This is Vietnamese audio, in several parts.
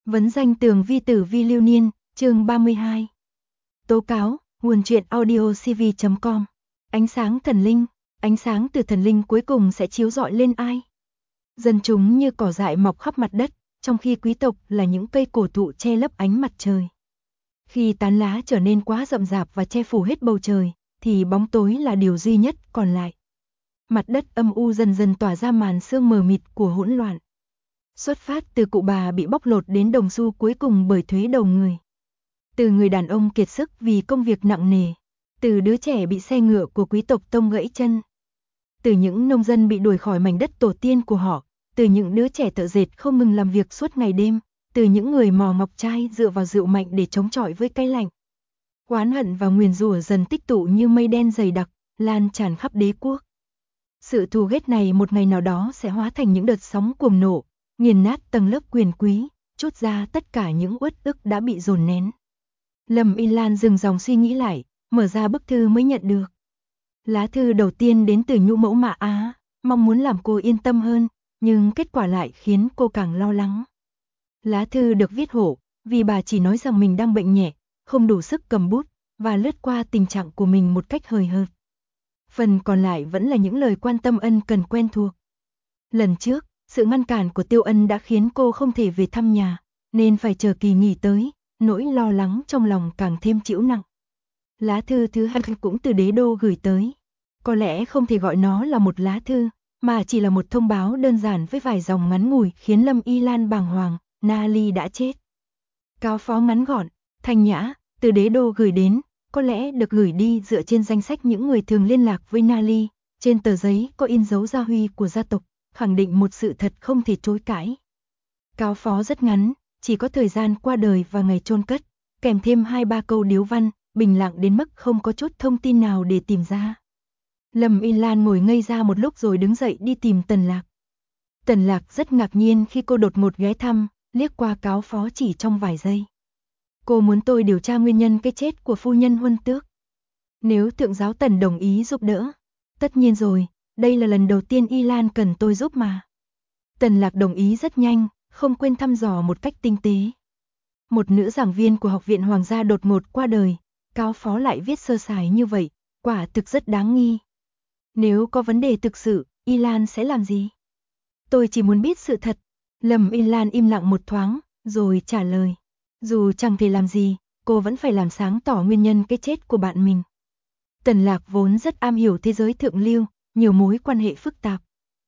Vấn danh tường vi tử vi lưu niên, chương 32. Tố cáo, nguồn truyện audio cv.com. Ánh sáng thần linh, ánh sáng từ thần linh cuối cùng sẽ chiếu rọi lên ai? Dân chúng như cỏ dại mọc khắp mặt đất, trong khi quý tộc là những cây cổ thụ che lấp ánh mặt trời. Khi tán lá trở nên quá rậm rạp và che phủ hết bầu trời, thì bóng tối là điều duy nhất còn lại. Mặt đất âm u dần dần tỏa ra màn sương mờ mịt của hỗn loạn. Xuất phát từ cụ bà bị bóc lột đến đồng xu cuối cùng bởi thuế đầu người. Từ người đàn ông kiệt sức vì công việc nặng nề. Từ đứa trẻ bị xe ngựa của quý tộc tông gãy chân. Từ những nông dân bị đuổi khỏi mảnh đất tổ tiên của họ. Từ những đứa trẻ thợ dệt không ngừng làm việc suốt ngày đêm. Từ những người mò ngọc trai dựa vào rượu mạnh để chống chọi với cái lạnh. Oán hận và nguyền rủa dần tích tụ như mây đen dày đặc, lan tràn khắp đế quốc. Sự thù ghét này một ngày nào đó sẽ hóa thành những đợt sóng cuồng nộ, nghiền nát tầng lớp quyền quý, trút ra tất cả những uất ức đã bị dồn nén. Lâm Y Lan dừng dòng suy nghĩ lại, mở ra bức thư mới nhận được. Lá thư đầu tiên đến từ nhũ mẫu Mạ Á, mong muốn làm cô yên tâm hơn, nhưng kết quả lại khiến cô càng lo lắng. Lá thư được viết hộ, vì bà chỉ nói rằng mình đang bệnh nhẹ, không đủ sức cầm bút, và lướt qua tình trạng của mình một cách hời hợt. Phần còn lại vẫn là những lời quan tâm ân cần quen thuộc. Lần trước, sự ngăn cản của Tiêu Ân đã khiến cô không thể về thăm nhà, nên phải chờ kỳ nghỉ tới, nỗi lo lắng trong lòng càng thêm trĩu nặng. Lá thư thứ hai cũng từ đế đô gửi tới. Có lẽ không thể gọi nó là một lá thư, mà chỉ là một thông báo đơn giản với vài dòng ngắn ngủi khiến Lâm Y Lan bàng hoàng, Nali đã chết. Cáo phó ngắn gọn, thanh nhã, từ đế đô gửi đến, có lẽ được gửi đi dựa trên danh sách những người thường liên lạc với Nali, trên tờ giấy có in dấu gia huy của gia tộc, khẳng định một sự thật không thể chối cãi. Cáo phó rất ngắn, chỉ có thời gian qua đời và ngày chôn cất, kèm thêm 2-3 câu điếu văn, bình lặng đến mức không có chút thông tin nào để tìm ra. Lâm Y Lan ngồi ngây ra một lúc rồi đứng dậy đi tìm Tần Lạc. Tần Lạc rất ngạc nhiên khi cô đột ngột ghé thăm, liếc qua cáo phó chỉ trong vài giây. Cô muốn tôi điều tra nguyên nhân cái chết của phu nhân Huân Tước. Nếu thượng giáo Tần đồng ý giúp đỡ. Tất nhiên rồi, đây là lần đầu tiên Y Lan cần tôi giúp mà. Tần Lạc đồng ý rất nhanh, không quên thăm dò một cách tinh tế. Một nữ giảng viên của Học viện Hoàng gia đột ngột qua đời, cáo phó lại viết sơ sài như vậy, quả thực rất đáng nghi. Nếu có vấn đề thực sự, Y Lan sẽ làm gì? Tôi chỉ muốn biết sự thật. Lâm Y Lan im lặng một thoáng, rồi trả lời. Dù chẳng thể làm gì, cô vẫn phải làm sáng tỏ nguyên nhân cái chết của bạn mình. Tần Lạc vốn rất am hiểu thế giới thượng lưu, nhiều mối quan hệ phức tạp.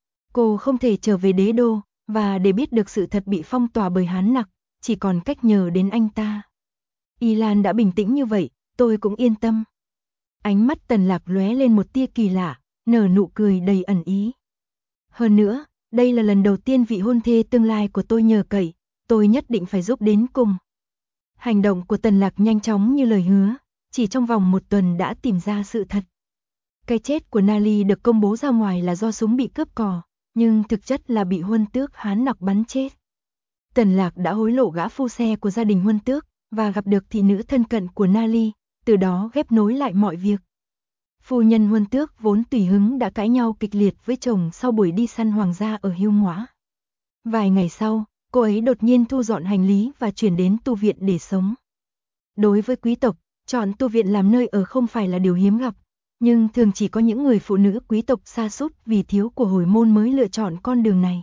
Cô không thể trở về đế đô, và để biết được sự thật bị phong tỏa bởi Hán Nặc, chỉ còn cách nhờ đến anh ta. Y Lan đã bình tĩnh như vậy, tôi cũng yên tâm. Ánh mắt Tần Lạc lóe lên một tia kỳ lạ, nở nụ cười đầy ẩn ý. Hơn nữa, đây là lần đầu tiên vị hôn thê tương lai của tôi nhờ cậy, tôi nhất định phải giúp đến cùng. Hành động của Tần Lạc nhanh chóng như lời hứa, chỉ trong vòng 1 tuần đã tìm ra sự thật. Cái chết của Nali được công bố ra ngoài là do súng bị cướp cò, nhưng thực chất là bị Huân Tước Hán Nặc bắn chết. Tần Lạc đã hối lộ gã phu xe của gia đình Huân Tước, và gặp được thị nữ thân cận của Nali, từ đó ghép nối lại mọi việc. Phu nhân Huân Tước vốn tùy hứng đã cãi nhau kịch liệt với chồng sau buổi đi săn hoàng gia ở Hiêu Ngõa. Vài ngày sau, cô ấy đột nhiên thu dọn hành lý và chuyển đến tu viện để sống. Đối với quý tộc, chọn tu viện làm nơi ở không phải là điều hiếm gặp, nhưng thường chỉ có những người phụ nữ quý tộc sa sút vì thiếu của hồi môn mới lựa chọn con đường này.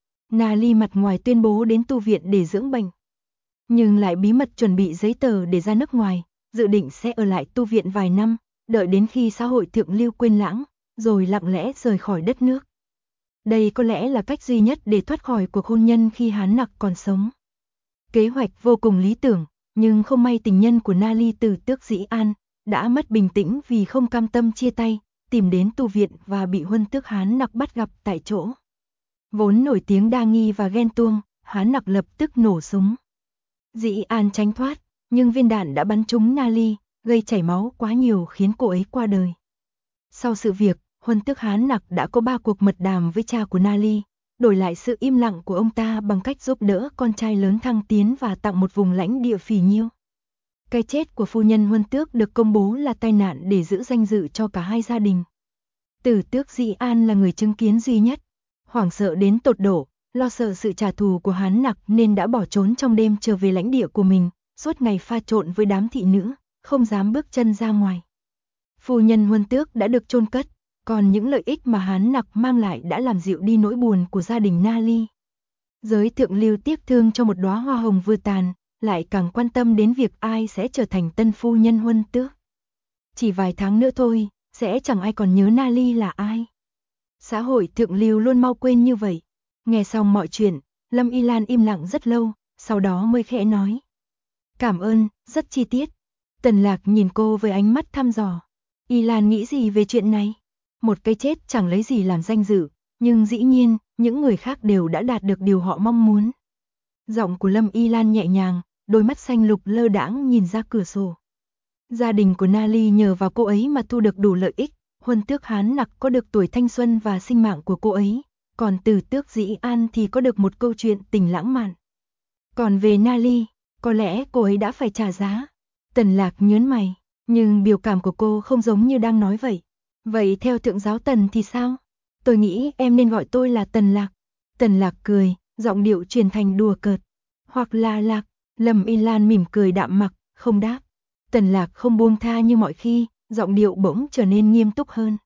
Nali mặt ngoài tuyên bố đến tu viện để dưỡng bệnh, nhưng lại bí mật chuẩn bị giấy tờ để ra nước ngoài, dự định sẽ ở lại tu viện vài năm, đợi đến khi xã hội thượng lưu quên lãng, rồi lặng lẽ rời khỏi đất nước. Đây có lẽ là cách duy nhất để thoát khỏi cuộc hôn nhân khi Hán Nặc còn sống. Kế hoạch vô cùng lý tưởng, nhưng không may tình nhân của Nali từ Tước Dĩ An đã mất bình tĩnh vì không cam tâm chia tay, tìm đến tu viện và bị Huân Tước Hán Nặc bắt gặp tại chỗ. Vốn nổi tiếng đa nghi và ghen tuông, Hán Nặc lập tức nổ súng. Dĩ An tránh thoát, nhưng viên đạn đã bắn trúng Nali, gây chảy máu quá nhiều khiến cô ấy qua đời. Sau sự việc, Huân Tước Hán Nặc đã có 3 cuộc mật đàm với cha của Nali, đổi lại sự im lặng của ông ta bằng cách giúp đỡ con trai lớn thăng tiến và tặng một vùng lãnh địa phì nhiêu. Cái chết của phu nhân Huân Tước được công bố là tai nạn để giữ danh dự cho cả hai gia đình. Tử Tước Dĩ An là người chứng kiến duy nhất, hoảng sợ đến tột độ, lo sợ sự trả thù của Hán Nặc nên đã bỏ trốn trong đêm trở về lãnh địa của mình, suốt ngày pha trộn với đám thị nữ, không dám bước chân ra ngoài. Phu nhân Huân Tước đã được chôn cất, còn những lợi ích mà Hán Nặc mang lại đã làm dịu đi nỗi buồn của gia đình Na Ly. Giới thượng lưu tiếc thương cho một đóa hoa hồng vừa tàn, lại càng quan tâm đến việc ai sẽ trở thành tân phu nhân Huân Tước. Chỉ vài tháng nữa thôi, sẽ chẳng ai còn nhớ Na Ly là ai. Xã hội thượng lưu luôn mau quên như vậy. Nghe xong mọi chuyện, Lâm Y Lan im lặng rất lâu, sau đó mới khẽ nói. Cảm ơn, rất chi tiết. Tần Lạc nhìn cô với ánh mắt thăm dò. Y Lan nghĩ gì về chuyện này? Một cái chết chẳng lấy gì làm danh dự, nhưng dĩ nhiên, những người khác đều đã đạt được điều họ mong muốn. Giọng của Lâm Y Lan nhẹ nhàng, đôi mắt xanh lục lơ đãng nhìn ra cửa sổ. Gia đình của Na Ly nhờ vào cô ấy mà thu được đủ lợi ích, Huân Tước Hán Nặc có được tuổi thanh xuân và sinh mạng của cô ấy, còn Từ Tước Dĩ An thì có được một câu chuyện tình lãng mạn. Còn về Na Ly, có lẽ cô ấy đã phải trả giá. Tần Lạc nhớn mày, nhưng biểu cảm của cô không giống như đang nói vậy. Vậy theo thượng giáo Tần thì sao? Tôi nghĩ em nên gọi tôi là Tần Lạc. Tần Lạc cười, giọng điệu truyền thành đùa cợt. Hoặc là Lạc. Lâm Y Lan mỉm cười đạm mặc, không đáp. Tần Lạc không buông tha như mọi khi, giọng điệu bỗng trở nên nghiêm túc hơn.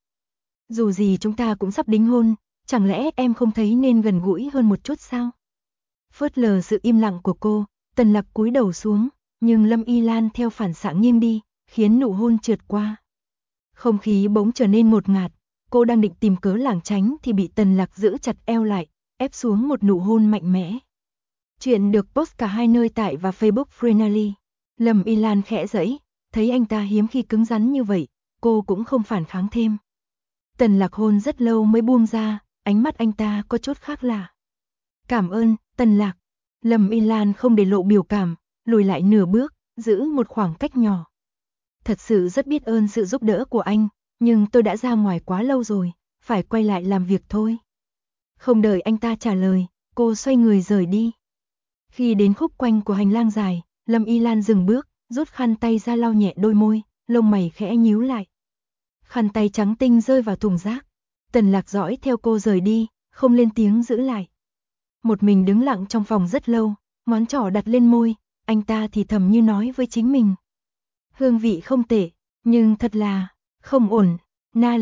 Dù gì chúng ta cũng sắp đính hôn, chẳng lẽ em không thấy nên gần gũi hơn một chút sao? Phớt lờ sự im lặng của cô, Tần Lạc cúi đầu xuống, nhưng Lâm Y Lan theo phản xạ nghiêng đi, khiến nụ hôn trượt qua. Không khí bỗng trở nên ngột ngạt, cô đang định tìm cớ lảng tránh thì bị Tần Lạc giữ chặt eo lại, ép xuống một nụ hôn mạnh mẽ. Chuyện được post cả hai nơi tại và Facebook Frenally. Lâm Y Lan khẽ giãy, thấy anh ta hiếm khi cứng rắn như vậy, cô cũng không phản kháng thêm. Tần Lạc hôn rất lâu mới buông ra, ánh mắt anh ta có chút khác lạ. Cảm ơn, Tần Lạc. Lâm Y Lan không để lộ biểu cảm, lùi lại nửa bước, giữ một khoảng cách nhỏ. Thật sự rất biết ơn sự giúp đỡ của anh, nhưng tôi đã ra ngoài quá lâu rồi, phải quay lại làm việc thôi. Không đợi anh ta trả lời, cô xoay người rời đi. Khi đến khúc quanh của hành lang dài, Lâm Y Lan dừng bước, rút khăn tay ra lau nhẹ đôi môi, lông mày khẽ nhíu lại. Khăn tay trắng tinh rơi vào thùng rác. Tần Lạc dõi theo cô rời đi, không lên tiếng giữ lại. Một mình đứng lặng trong phòng rất lâu, ngón trỏ đặt lên môi, anh ta thì thầm như nói với chính mình. Hương vị không tệ, nhưng thật là không ổn. Na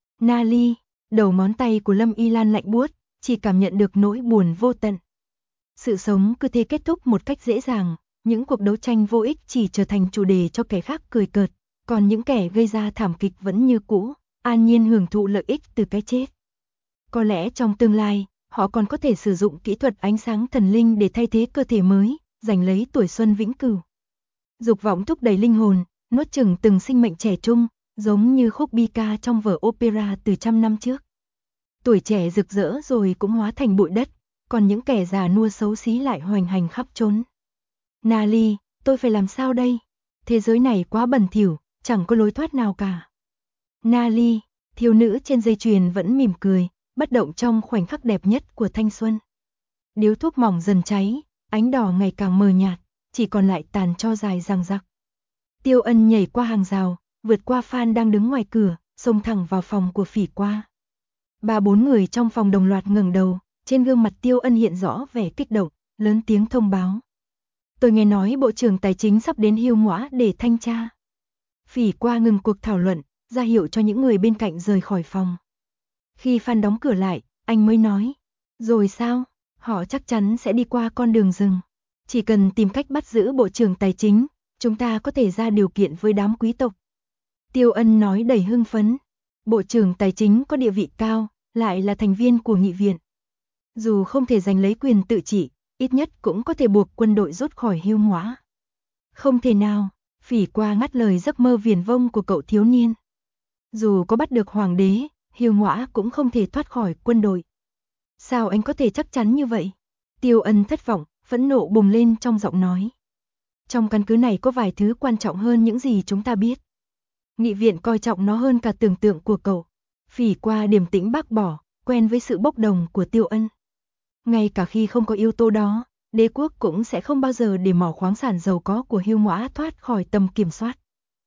Ly, đầu ngón tay của Lâm Y Lan lạnh buốt, chỉ cảm nhận được nỗi buồn vô tận. Sự sống cứ thế kết thúc một cách dễ dàng, những cuộc đấu tranh vô ích chỉ trở thành chủ đề cho kẻ khác cười cợt, còn những kẻ gây ra thảm kịch vẫn như cũ, an nhiên hưởng thụ lợi ích từ cái chết. Có lẽ trong tương lai, họ còn có thể sử dụng kỹ thuật ánh sáng thần linh để thay thế cơ thể mới, giành lấy tuổi xuân vĩnh cửu. Dục vọng thúc đẩy linh hồn, nuốt chửng từng sinh mệnh trẻ trung, giống như khúc bi ca trong vở opera từ trăm năm trước. Tuổi trẻ rực rỡ rồi cũng hóa thành bụi đất, còn những kẻ già nua xấu xí lại hoành hành khắp trốn. Na Ly, tôi phải làm sao đây? Thế giới này quá bẩn thỉu, chẳng có lối thoát nào cả. Na Ly, thiếu nữ trên dây chuyền vẫn mỉm cười, bất động trong khoảnh khắc đẹp nhất của thanh xuân. Điếu thuốc mỏng dần cháy, ánh đỏ ngày càng mờ nhạt, chỉ còn lại tàn tro dài răng rặc. Tiêu Ân nhảy qua hàng rào, vượt qua Phan đang đứng ngoài cửa, xông thẳng vào phòng của Phỉ Qua. 3-4 người trong phòng đồng loạt ngẩng đầu, trên gương mặt Tiêu Ân hiện rõ vẻ kích động, lớn tiếng thông báo. Tôi nghe nói Bộ trưởng Tài chính sắp đến Hiêu Ngõa để thanh tra. Phỉ Qua ngừng cuộc thảo luận, ra hiệu cho những người bên cạnh rời khỏi phòng. Khi Phan đóng cửa lại, anh mới nói. Rồi sao? Họ chắc chắn sẽ đi qua con đường rừng. Chỉ cần tìm cách bắt giữ Bộ trưởng Tài chính, chúng ta có thể ra điều kiện với đám quý tộc. Tiêu Ân nói đầy hưng phấn. Bộ trưởng Tài chính có địa vị cao, lại là thành viên của nghị viện. Dù không thể giành lấy quyền tự trị, ít nhất cũng có thể buộc quân đội rút khỏi Hiêu Ngõa. Không thể nào, Phỉ Qua ngắt lời giấc mơ viển vông của cậu thiếu niên. Dù có bắt được hoàng đế, Hiêu Ngõa cũng không thể thoát khỏi quân đội. Sao anh có thể chắc chắn như vậy? Tiêu Ân thất vọng, phẫn nộ bùng lên trong giọng nói. Trong căn cứ này có vài thứ quan trọng hơn những gì chúng ta biết. Nghị viện coi trọng nó hơn cả tưởng tượng của cậu. Phỉ Qua điềm tĩnh bác bỏ, quen với sự bốc đồng của Tiêu Ân. Ngay cả khi không có yếu tố đó, đế quốc cũng sẽ không bao giờ để mỏ khoáng sản giàu có của Hiêu Ngõa thoát khỏi tầm kiểm soát.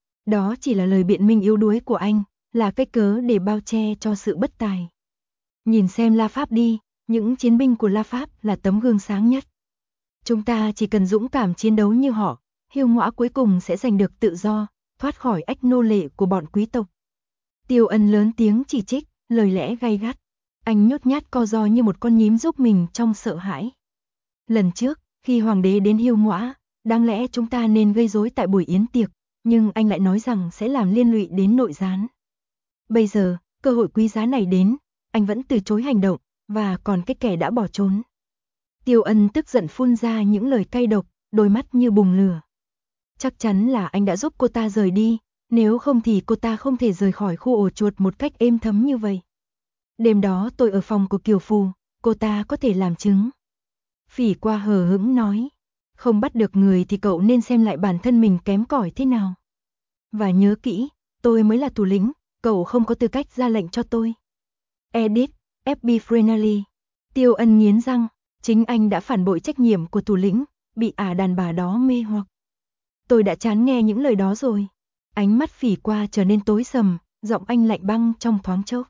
Đó chỉ là lời biện minh yếu đuối của anh, là cái cớ để bao che cho sự bất tài. Nhìn xem La Pháp đi, Những chiến binh của La Pháp là tấm gương sáng nhất. Chúng ta chỉ cần dũng cảm chiến đấu như họ, Hiêu Ngõa cuối cùng sẽ giành được tự do, thoát khỏi ách nô lệ của bọn quý tộc. Tiêu Ân lớn tiếng chỉ trích, lời lẽ gay gắt. Anh nhút nhát co ro như một con nhím giúp mình trong sợ hãi. Lần trước, khi hoàng đế đến Hiêu Ngõa, đáng lẽ chúng ta nên gây rối tại buổi yến tiệc, nhưng anh lại nói rằng sẽ làm liên lụy đến nội gián. Bây giờ, cơ hội quý giá này đến, anh vẫn từ chối hành động, và còn cái kẻ đã bỏ trốn. Tiêu Ân tức giận phun ra những lời cay độc, đôi mắt như bùng lửa. Chắc chắn là anh đã giúp cô ta rời đi, nếu không thì cô ta không thể rời khỏi khu ổ chuột một cách êm thấm như vậy. Đêm đó tôi ở phòng của Kiều Phù, cô ta có thể làm chứng. Phỉ Qua hờ hững nói, không bắt được người thì cậu nên xem lại bản thân mình kém cỏi thế nào. Và nhớ kỹ, tôi mới là thủ lĩnh, cậu không có tư cách ra lệnh cho tôi. Edit, FB Friendly. Tiêu Ân nghiến răng, chính anh đã phản bội trách nhiệm của thủ lĩnh, bị đàn bà đó mê hoặc. Tôi đã chán nghe những lời đó rồi. Ánh mắt Phỉ Qua trở nên tối sầm, giọng anh lạnh băng trong thoáng chốc.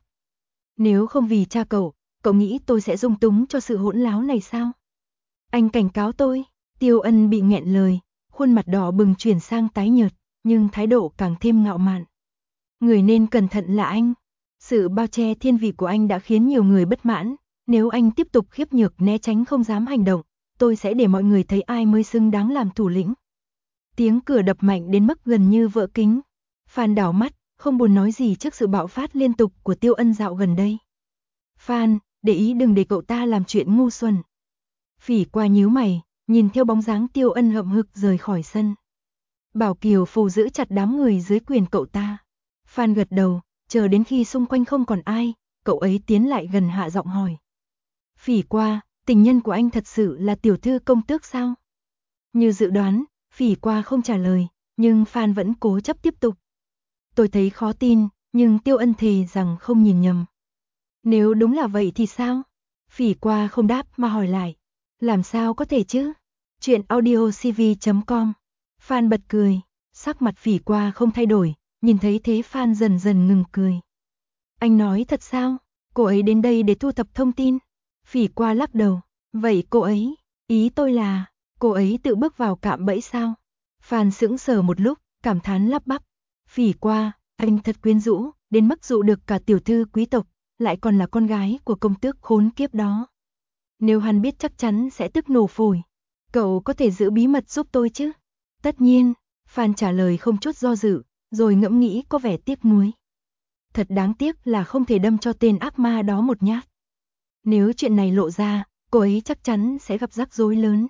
Nếu không vì cha cậu nghĩ tôi sẽ dung túng cho sự hỗn láo này sao? Anh cảnh cáo tôi. Tiêu Ân bị nghẹn lời, khuôn mặt đỏ bừng chuyển sang tái nhợt, nhưng thái độ càng thêm ngạo mạn. Người nên cẩn thận là anh. Sự bao che thiên vị của anh đã khiến nhiều người bất mãn. Nếu anh tiếp tục khiếp nhược né tránh không dám hành động, tôi sẽ để mọi người thấy ai mới xứng đáng làm thủ lĩnh. Tiếng cửa đập mạnh đến mức gần như vỡ kính. Phan đảo mắt, không buồn nói gì trước sự bạo phát liên tục của Tiêu Ân dạo gần đây. Phan, để ý đừng để cậu ta làm chuyện ngu xuẩn. Phỉ Qua nhíu mày, nhìn theo bóng dáng Tiêu Ân hậm hực rời khỏi sân. Bảo Kiều Phù giữ chặt đám người dưới quyền cậu ta. Phan gật đầu, chờ đến khi xung quanh không còn ai, cậu ấy tiến lại gần hạ giọng hỏi. Phỉ Qua, tình nhân của anh thật sự là tiểu thư công tước sao? Như dự đoán, Phỉ Qua không trả lời, nhưng Phan vẫn cố chấp tiếp tục. Tôi thấy khó tin, nhưng Tiêu Ân thề rằng không nhìn nhầm. Nếu đúng là vậy thì sao? Phỉ Qua không đáp mà hỏi lại. Làm sao có thể chứ? Chuyện audiocv.com. Phan bật cười, sắc mặt Phỉ Qua không thay đổi, nhìn thấy thế Phan dần dần ngừng cười. Anh nói thật sao? Cô ấy đến đây để thu thập thông tin. Phỉ Qua lắc đầu. Vậy cô ấy, ý tôi là, cô ấy tự bước vào cạm bẫy sao? Phan sững sờ một lúc, cảm thán lắp bắp. Phỉ Qua, anh thật quyến rũ, đến mức dụ được cả tiểu thư quý tộc, lại còn là con gái của công tước khốn kiếp đó. Nếu hắn biết chắc chắn sẽ tức nổ phổi. Cậu có thể giữ bí mật giúp tôi chứ? Tất nhiên, Phan trả lời không chút do dự, rồi ngẫm nghĩ có vẻ tiếc nuối. Thật đáng tiếc là không thể đâm cho tên ác ma đó một nhát. Nếu chuyện này lộ ra, cô ấy chắc chắn sẽ gặp rắc rối lớn.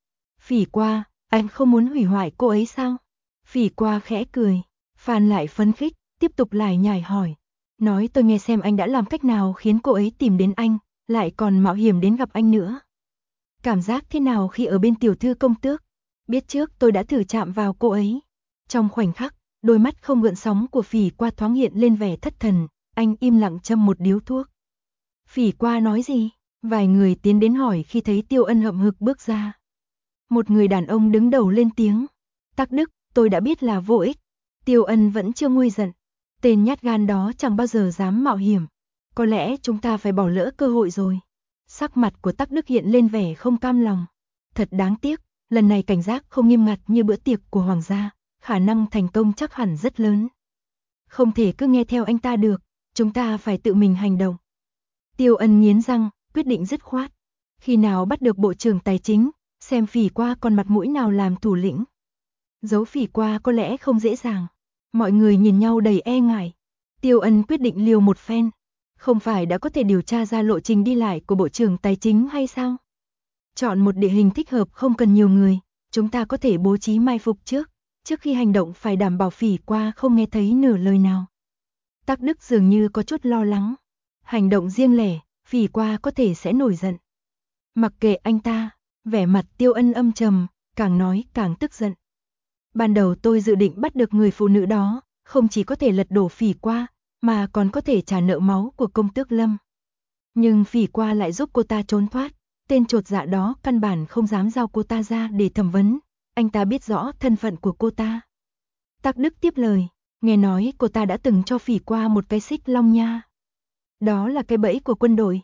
Phỉ Qua, anh không muốn hủy hoại cô ấy sao? Phỉ Qua khẽ cười. Phan lại phấn khích, tiếp tục lải nhải hỏi. Nói tôi nghe xem anh đã làm cách nào khiến cô ấy tìm đến anh, lại còn mạo hiểm đến gặp anh nữa. Cảm giác thế nào khi ở bên tiểu thư công tước? Biết trước tôi đã thử chạm vào cô ấy. Trong khoảnh khắc, đôi mắt không gợn sóng của Phỉ Qua thoáng hiện lên vẻ thất thần, anh im lặng châm một điếu thuốc. Phỉ Qua nói gì? Vài người tiến đến hỏi khi thấy Tiêu Ân hậm hực bước ra. Một người đàn ông đứng đầu lên tiếng. Tắc Đức, tôi đã biết là vô ích. Tiêu Ân vẫn chưa nguôi giận. Tên nhát gan đó chẳng bao giờ dám mạo hiểm. Có lẽ chúng ta phải bỏ lỡ cơ hội rồi. Sắc mặt của Tắc Đức hiện lên vẻ không cam lòng. Thật đáng tiếc, lần này cảnh giác không nghiêm ngặt như bữa tiệc của hoàng gia, khả năng thành công chắc hẳn rất lớn. Không thể cứ nghe theo anh ta được, chúng ta phải tự mình hành động. Tiêu Ân nghiến răng, quyết định dứt khoát. Khi nào bắt được bộ trưởng tài chính, xem Phỉ Qua còn mặt mũi nào làm thủ lĩnh. Giấu Phỉ Qua có lẽ không dễ dàng. Mọi người nhìn nhau đầy e ngại. Tiêu Ân quyết định liều một phen. Không phải đã có thể điều tra ra lộ trình đi lại của bộ trưởng tài chính hay sao? Chọn một địa hình thích hợp không cần nhiều người, chúng ta có thể bố trí mai phục trước khi hành động phải đảm bảo Phỉ Qua không nghe thấy nửa lời nào. Tắc Đức dường như có chút lo lắng. Hành động riêng lẻ, Phỉ Qua có thể sẽ nổi giận. Mặc kệ anh ta, vẻ mặt Tiêu Ân âm trầm, càng nói càng tức giận. Ban đầu tôi dự định bắt được người phụ nữ đó, không chỉ có thể lật đổ Phỉ Qua, mà còn có thể trả nợ máu của công tước Lâm. Nhưng Phỉ Qua lại giúp cô ta trốn thoát, tên chột dạ đó căn bản không dám giao cô ta ra để thẩm vấn, anh ta biết rõ thân phận của cô ta. Tắc Đức tiếp lời, nghe nói cô ta đã từng cho Phỉ Qua một cái xích long nha. Đó là cái bẫy của quân đội.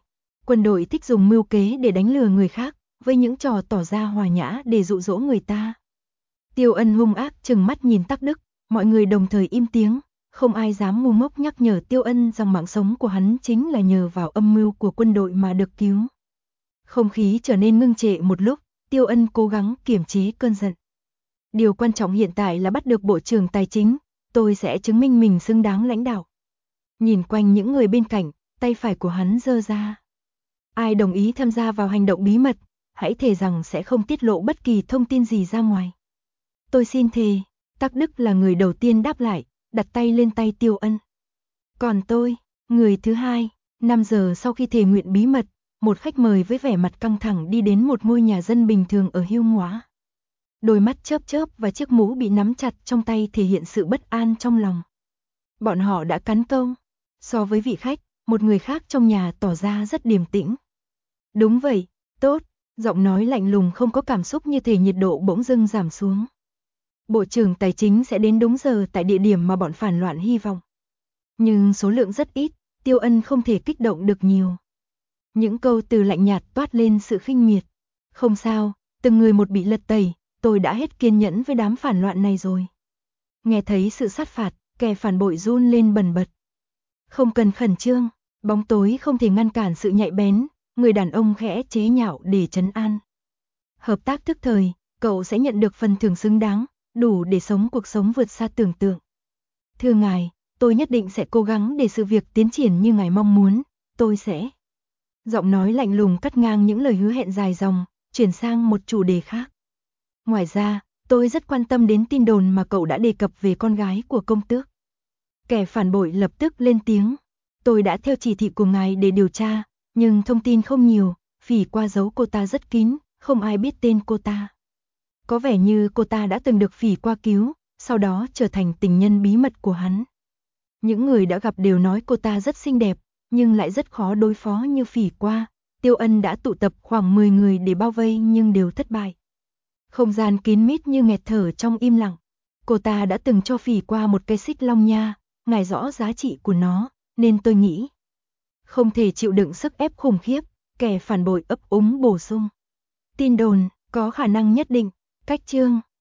Quân đội thích dùng mưu kế để đánh lừa người khác, với những trò tỏ ra hòa nhã để dụ dỗ người ta. Tiêu Ân hung ác trừng mắt nhìn Tắc Đức, mọi người đồng thời im tiếng, không ai dám ngu ngốc nhắc nhở Tiêu Ân rằng mạng sống của hắn chính là nhờ vào âm mưu của quân đội mà được cứu. Không khí trở nên ngưng trệ một lúc, Tiêu Ân cố gắng kiềm chế cơn giận. Điều quan trọng hiện tại là bắt được Bộ trưởng Tài chính, tôi sẽ chứng minh mình xứng đáng lãnh đạo. Nhìn quanh những người bên cạnh, tay phải của hắn giơ ra. Ai đồng ý tham gia vào hành động bí mật, hãy thề rằng sẽ không tiết lộ bất kỳ thông tin gì ra ngoài. Tôi xin thề, Tắc Đức là người đầu tiên đáp lại, đặt tay lên tay Tiêu Ân. Còn tôi, người thứ hai, 5 giờ sau khi thề nguyện bí mật, một khách mời với vẻ mặt căng thẳng đi đến một ngôi nhà dân bình thường ở Hưu Ngóa. Đôi mắt chớp chớp và chiếc mũ bị nắm chặt trong tay thể hiện sự bất an trong lòng. Bọn họ đã cắn câu. So với vị khách, một người khác trong nhà tỏ ra rất điềm tĩnh. Đúng vậy, tốt, giọng nói lạnh lùng không có cảm xúc như thể nhiệt độ bỗng dưng giảm xuống. Bộ trưởng Tài chính sẽ đến đúng giờ tại địa điểm mà bọn phản loạn hy vọng. Nhưng số lượng rất ít, Tiêu Ân không thể kích động được nhiều. Những câu từ lạnh nhạt toát lên sự khinh miệt. Không sao, từng người một bị lật tẩy, tôi đã hết kiên nhẫn với đám phản loạn này rồi. Nghe thấy sự sát phạt, kẻ phản bội run lên bần bật. Không cần khẩn trương, bóng tối không thể ngăn cản sự nhạy bén, người đàn ông khẽ chế nhạo để trấn an. Hợp tác tức thời, cậu sẽ nhận được phần thưởng xứng đáng, đủ để sống cuộc sống vượt xa tưởng tượng. Thưa ngài, tôi nhất định sẽ cố gắng để sự việc tiến triển như ngài mong muốn, tôi sẽ. Giọng nói lạnh lùng cắt ngang những lời hứa hẹn dài dòng, chuyển sang một chủ đề khác. Ngoài ra, tôi rất quan tâm đến tin đồn mà cậu đã đề cập về con gái của công tước. Kẻ phản bội lập tức lên tiếng. Tôi đã theo chỉ thị của ngài để điều tra, nhưng thông tin không nhiều, Phỉ Qua giấu cô ta rất kín, không ai biết tên cô ta. Có vẻ như cô ta đã từng được Phỉ Qua cứu, sau đó trở thành tình nhân bí mật của hắn. Những người đã gặp đều nói cô ta rất xinh đẹp, nhưng lại rất khó đối phó như Phỉ Qua. Tiêu Ân đã tụ tập khoảng 10 người để bao vây nhưng đều thất bại. Không gian kín mít như nghẹt thở trong im lặng. Cô ta đã từng cho Phỉ Qua một cây xích long nha, ngài rõ giá trị của nó, nên tôi nghĩ. Không thể chịu đựng sức ép khủng khiếp, kẻ phản bội ấp úng bổ sung. Tin đồn, có khả năng nhất định, cách chương.